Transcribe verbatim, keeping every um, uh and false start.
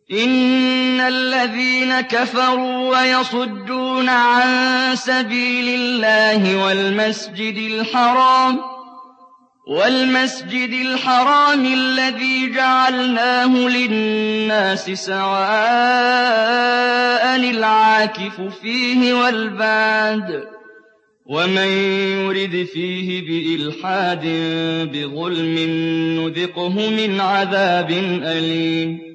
إِنَّ الَّذِينَ كَفَرُوا وَيَصُدُّونَ عَن سَبِيلِ اللَّهِ وَالْمَسْجِدِ الْحَرَامِ وَالْمَسْجِدِ الْحَرَامِ الَّذِي جَعَلْنَاهُ لِلنَّاسِ سَوَاءً الْعَاكِفُ فِيهِ وَالْبَادِ ۚ وَمَن يُرِدْ فِيهِ بِإِلْحَادٍ بِظُلْمٍ نُّذِقْهُ مِنْ عَذَابٍ أَلِيمٍ